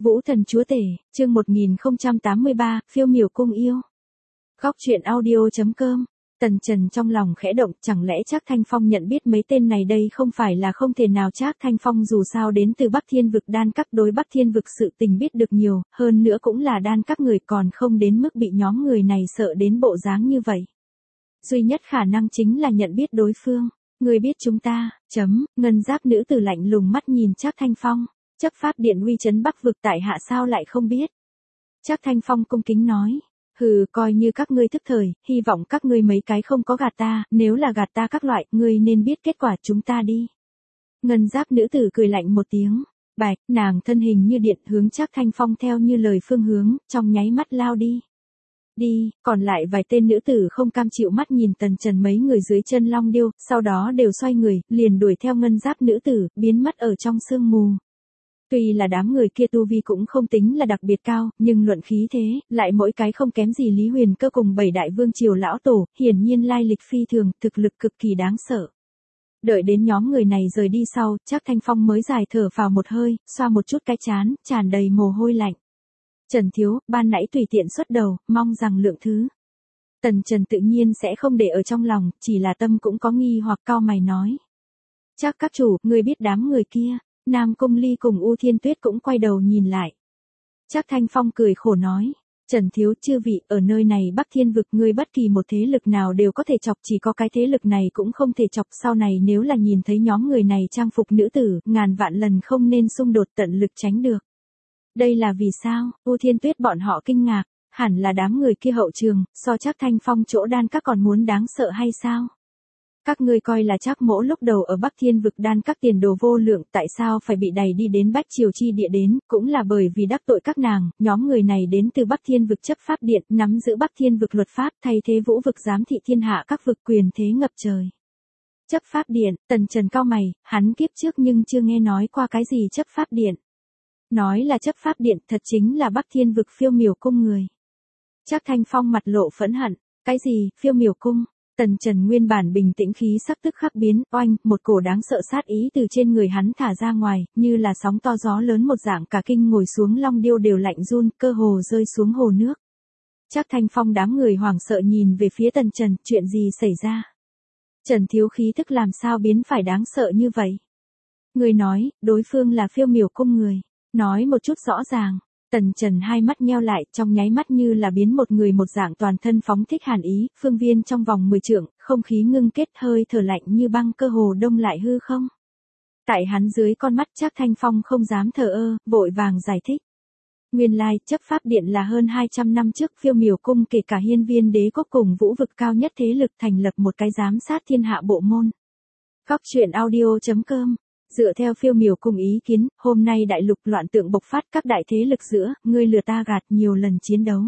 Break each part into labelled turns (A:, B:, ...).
A: Vũ Thần Chúa Tể, chương 1083, phiêu miểu cung yêu. Góc truyện audio.com. Tần Trần trong lòng khẽ động, chẳng lẽ Trác Thanh Phong nhận biết mấy tên này đây không phải là không thể nào. Trác Thanh Phong dù sao đến từ Bắc Thiên vực đan các, đối Bắc Thiên vực sự tình biết được nhiều, hơn nữa cũng là đan các người, còn không đến mức bị nhóm người này sợ đến bộ dáng như vậy. Duy nhất khả năng chính là nhận biết đối phương. Người biết chúng ta, ngân giáp nữ tử lạnh lùng mắt nhìn Trác Thanh Phong. Chấp pháp điện uy trấn Bắc vực tại hạ sao lại không biết. Trác Thanh Phong cung kính nói. Hừ, coi như các ngươi thức thời, hy vọng các ngươi mấy cái không có gạt ta, nếu là gạt ta các loại, ngươi nên biết kết quả chúng ta đi. Ngân giáp nữ tử cười lạnh một tiếng. Bạch, nàng thân hình như điện hướng Trác Thanh Phong theo như lời phương hướng, trong nháy mắt lao đi. Đi, còn lại vài tên nữ tử không cam chịu mắt nhìn Tần Trần mấy người dưới chân long điêu, sau đó đều xoay người, liền đuổi theo ngân giáp nữ tử, biến mất ở trong sương mù. Tuy là đám người kia tu vi cũng không tính là đặc biệt cao, nhưng luận khí thế, lại mỗi cái không kém gì Lý Huyền Cơ cùng 7 đại vương triều lão tổ, hiển nhiên lai lịch phi thường, thực lực cực kỳ đáng sợ. Đợi đến nhóm người này rời đi sau, Trác Thanh Phong mới dài thở phào một hơi, xoa một chút cái trán, tràn đầy mồ hôi lạnh. Trần thiếu, ban nãy tùy tiện xuất đầu, mong rằng lượng thứ. Tần Trần tự nhiên sẽ không để ở trong lòng, chỉ là tâm cũng có nghi hoặc cau mày nói. Trác các chủ, ngươi biết đám người kia. Nam Cung Ly cùng U Thiên Tuyết cũng quay đầu nhìn lại. Trác Thanh Phong cười khổ nói. Trần thiếu, chư vị, ở nơi này Bắc Thiên vực ngươi bất kỳ một thế lực nào đều có thể chọc, chỉ có cái thế lực này cũng không thể chọc. Sau này nếu là nhìn thấy nhóm người này trang phục nữ tử, ngàn vạn lần không nên xung đột, tận lực tránh được. Đây là vì sao? U Thiên Tuyết bọn họ kinh ngạc, hẳn là đám người kia hậu trường, so Trác Thanh Phong chỗ đan các còn muốn đáng sợ hay sao? Các ngươi coi là Trác mỗ lúc đầu ở Bắc Thiên vực đan các tiền đồ vô lượng, tại sao phải bị đày đi đến Bách Triều chi địa đến, cũng là bởi vì đắc tội các nàng. Nhóm người này đến từ Bắc Thiên vực chấp pháp điện, nắm giữ Bắc Thiên vực luật pháp, thay thế Vũ vực giám thị thiên hạ các vực, quyền thế ngập trời. Chấp pháp điện, Tần Trần cau mày, hắn kiếp trước nhưng chưa nghe nói qua cái gì chấp pháp điện. Nói là chấp pháp điện, thật chính là Bắc Thiên vực phiêu miểu cung người. Trác Thanh Phong mặt lộ phẫn hận, cái gì, phiêu miểu cung? Tần Trần nguyên bản bình tĩnh khí sắc tức khắc biến, oanh, một cổ đáng sợ sát ý từ trên người hắn thả ra ngoài, như là sóng to gió lớn một dạng, cả kinh ngồi xuống long điêu đều lạnh run, cơ hồ rơi xuống hồ nước. Trác Thanh Phong đám người hoảng sợ nhìn về phía Tần Trần, chuyện gì xảy ra? Trần thiếu khí tức làm sao biến phải đáng sợ như vậy? Người nói, đối phương là phiêu miểu cung người, nói một chút rõ ràng. Tần Trần hai mắt nheo lại, trong nháy mắt như là biến một người một dạng, toàn thân phóng thích hàn ý, phương viên trong vòng 10 trượng, không khí ngưng kết, hơi thở lạnh như băng, cơ hồ đông lại hư không. Tại hắn dưới con mắt Trác Thanh Phong không dám thờ ơ, vội vàng giải thích. Nguyên lai, chấp pháp điện là hơn 200 năm trước phiêu miểu cung kể cả hiên viên đế quốc cùng vũ vực cao nhất thế lực thành lập một cái giám sát thiên hạ bộ môn. Góc truyện audio.com. Dựa theo phiêu miểu cung ý kiến, hôm nay đại lục loạn tượng bộc phát, các đại thế lực giữa, ngươi lừa ta gạt, nhiều lần chiến đấu.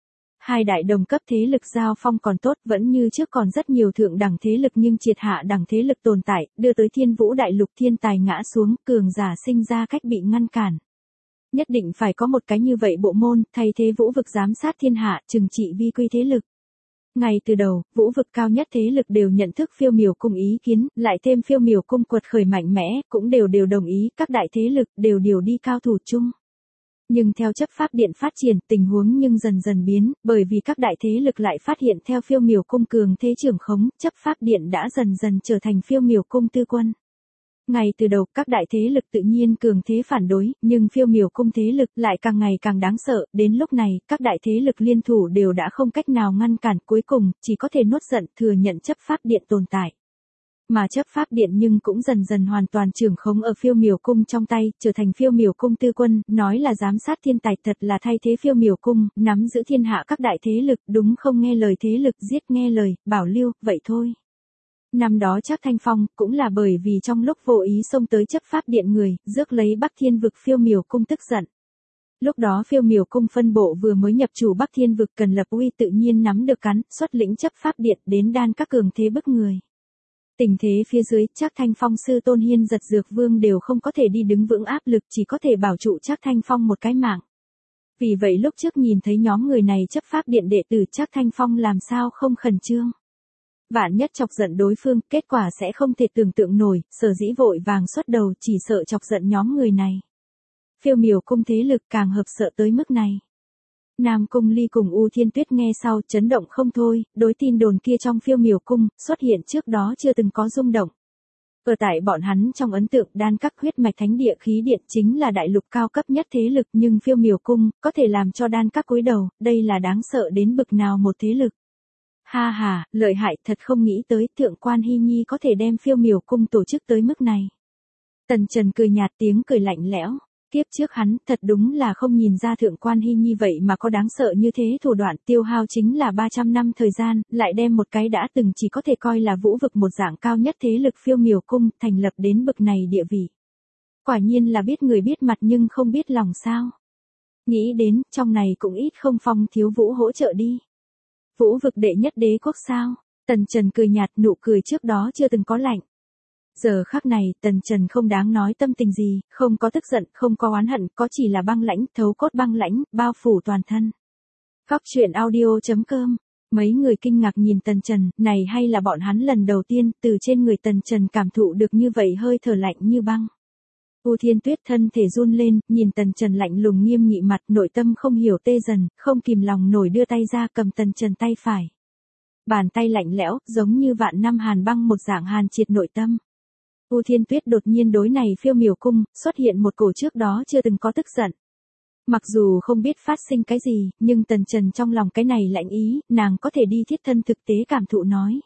A: Hai đại đồng cấp thế lực giao phong còn tốt, vẫn như trước còn rất nhiều thượng đẳng thế lực, nhưng triệt hạ đẳng thế lực tồn tại, đưa tới thiên vũ đại lục thiên tài ngã xuống, cường giả sinh ra cách bị ngăn cản. Nhất định phải có một cái như vậy bộ môn, thay thế vũ vực giám sát thiên hạ, trừng trị vi quy thế lực. Ngay từ đầu, vũ vực cao nhất thế lực đều nhận thức phiêu miểu cung ý kiến, lại thêm phiêu miểu cung quật khởi mạnh mẽ, cũng đều đồng ý, các đại thế lực đều điều đi cao thủ chung. Nhưng theo chấp pháp điện phát triển, tình huống nhưng dần dần biến, bởi vì các đại thế lực lại phát hiện theo phiêu miểu cung cường thế trưởng khống, chấp pháp điện đã dần dần trở thành phiêu miểu cung tư quân. Ngay từ đầu, các đại thế lực tự nhiên cường thế phản đối, nhưng phiêu miểu cung thế lực lại càng ngày càng đáng sợ, đến lúc này, các đại thế lực liên thủ đều đã không cách nào ngăn cản, cuối cùng, chỉ có thể nuốt giận, thừa nhận chấp pháp điện tồn tại. Mà chấp pháp điện nhưng cũng dần dần hoàn toàn trưởng khống ở phiêu miểu cung trong tay, trở thành phiêu miểu cung tư quân, nói là giám sát thiên tài, thật là thay thế phiêu miểu cung, nắm giữ thiên hạ các đại thế lực, đúng không nghe lời thế lực, giết nghe lời, bảo lưu, vậy thôi. Năm đó Trác Thanh Phong, cũng là bởi vì trong lúc vô ý xông tới chấp pháp điện người, rước lấy Bắc Thiên vực phiêu miểu cung tức giận. Lúc đó phiêu miểu cung phân bộ vừa mới nhập chủ Bắc Thiên vực, cần lập uy, tự nhiên nắm được cắn, xuất lĩnh chấp pháp điện đến đan các cường thế bức người. Tình thế phía dưới, Trác Thanh Phong sư tôn Hiên Giật Dược Vương đều không có thể đi đứng vững áp lực, chỉ có thể bảo trụ Trác Thanh Phong một cái mạng. Vì vậy lúc trước nhìn thấy nhóm người này chấp pháp điện đệ tử, Trác Thanh Phong làm sao không khẩn trương. Vạn nhất chọc giận đối phương, kết quả sẽ không thể tưởng tượng nổi, sở dĩ vội vàng xuất đầu, chỉ sợ chọc giận nhóm người này. Phiêu miểu cung thế lực càng hợp sợ tới mức này. Nam Cung Ly cùng U Thiên Tuyết nghe sau chấn động không thôi, đối tin đồn kia trong phiêu miểu cung, xuất hiện trước đó chưa từng có rung động. Ở tại bọn hắn trong ấn tượng đan các huyết mạch thánh địa khí điện chính là đại lục cao cấp nhất thế lực, nhưng phiêu miểu cung có thể làm cho đan các cúi đầu, đây là đáng sợ đến bực nào một thế lực. Ha ha, lợi hại thật, không nghĩ tới thượng quan Hy Nhi có thể đem phiêu miểu cung tổ chức tới mức này. Tần Trần cười nhạt, tiếng cười lạnh lẽo. Tiếp trước hắn thật đúng là không nhìn ra thượng quan Hy Nhi vậy mà có đáng sợ như thế, thủ đoạn tiêu hao chính là 300 năm thời gian, lại đem một cái đã từng chỉ có thể coi là vũ vực một dạng cao nhất thế lực phiêu miểu cung thành lập đến bực này địa vị. Quả nhiên là biết người biết mặt nhưng không biết lòng sao. Nghĩ đến trong này cũng ít không Phong Thiếu Vũ hỗ trợ đi. Vũ vực đệ nhất đế quốc sao? Tần Trần cười nhạt, nụ cười trước đó chưa từng có lạnh. Giờ khắc này Tần Trần không đáng nói tâm tình gì, không có tức giận, không có oán hận, có chỉ là băng lãnh, thấu cốt băng lãnh, bao phủ toàn thân. Góc truyện audio.com. Mấy người kinh ngạc nhìn Tần Trần, này hay là bọn hắn lần đầu tiên từ trên người Tần Trần cảm thụ được như vậy hơi thở lạnh như băng. U Thiên Tuyết thân thể run lên, nhìn Tần Trần lạnh lùng nghiêm nghị mặt, nội tâm không hiểu tê dần, không kìm lòng nổi đưa tay ra cầm Tần Trần tay phải. Bàn tay lạnh lẽo, giống như vạn năm hàn băng một dạng hàn triệt nội tâm. U Thiên Tuyết đột nhiên đối này phiêu miểu cung, xuất hiện một cổ trước đó chưa từng có tức giận. Mặc dù không biết phát sinh cái gì, nhưng Tần Trần trong lòng cái này lạnh ý, nàng có thể đi thiết thân thực tế cảm thụ nói.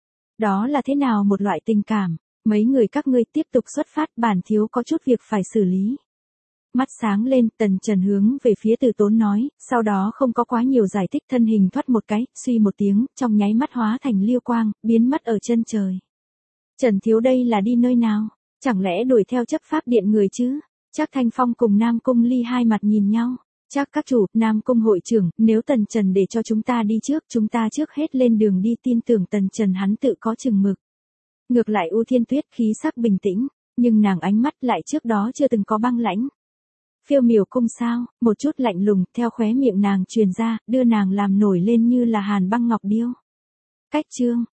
A: Đó là thế nào một loại tình cảm, mấy người các ngươi tiếp tục xuất phát, bản thiếu có chút việc phải xử lý. Mắt sáng lên, Tần Trần hướng về phía Từ Tốn nói, sau đó không có quá nhiều giải thích, thân hình thoát một cái, suy một tiếng, trong nháy mắt hóa thành liêu quang, biến mất ở chân trời. Trần thiếu đây là đi nơi nào? Chẳng lẽ đuổi theo chấp pháp điện người chứ? Chắc Thanh Phong cùng Nam Cung Ly hai mặt nhìn nhau. Chắc các chủ, Nam Cung hội trưởng, nếu Tần Trần để cho chúng ta đi trước, chúng ta trước hết lên đường đi, tin tưởng Tần Trần hắn tự có chừng mực. Ngược lại U Thiên Tuyết khí sắc bình tĩnh, nhưng nàng ánh mắt lại trước đó chưa từng có băng lãnh. Phiêu miểu cung sao? Một chút lạnh lùng theo khóe miệng nàng truyền ra, đưa nàng làm nổi lên như là hàn băng ngọc điêu. Cách chương